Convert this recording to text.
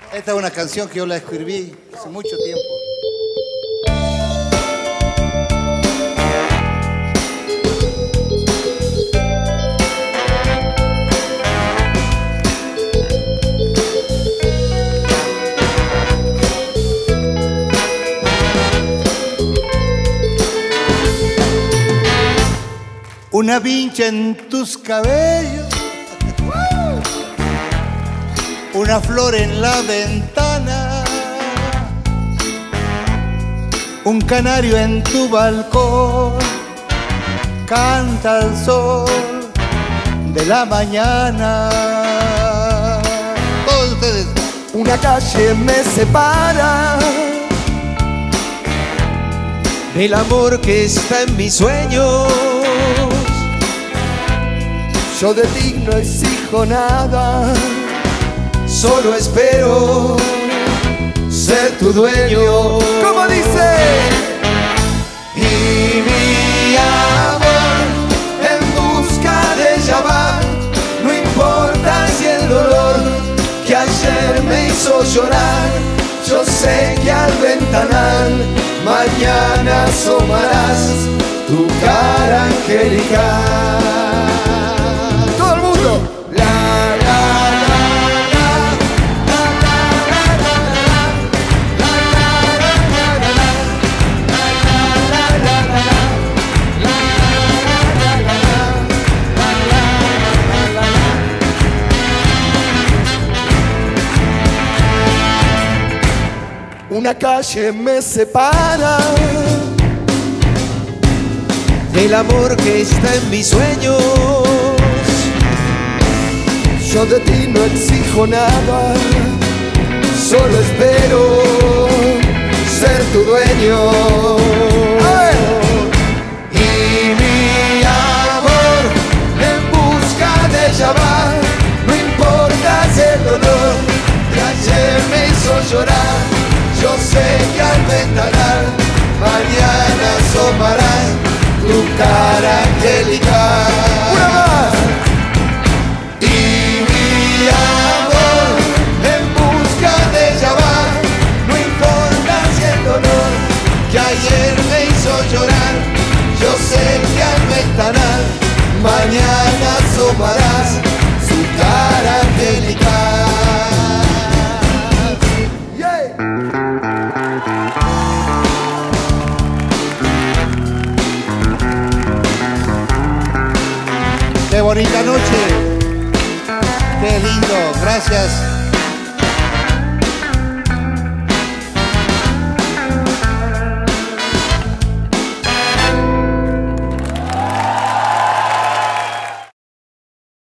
Esta es una canción que yo la escribí hace mucho tiempo. Una vincha en tus cabellos, una flor en la ventana, un canario en tu balcón, canta el sol de la mañana. Todos ustedes. Una calle me separa del amor que está en mis sueños. Yo de ti no exijo nada, solo espero ser tu dueño. ¿Cómo dice? Y mi amor en busca de ella va. No importa si el dolor que ayer me hizo llorar, yo sé que al ventanal mañana asomarás tu cara angelical. Todo el mundo. Una calle me separa del amor que está en mis sueños. Yo de ti no exijo nada, solo espero ser tu dueño. Y mi amor en busca de ella va. No importa si el dolor que ayer me hizo llorar, yo sé que al ventanal mañana asomarás tu cara angelical. ¡Una más! Y mi amor en busca de ella va. No importa si el dolor que ayer me hizo llorar, yo sé que al ventanal mañana asomarás su cara angelical. Qué bonita noche, qué lindo, gracias.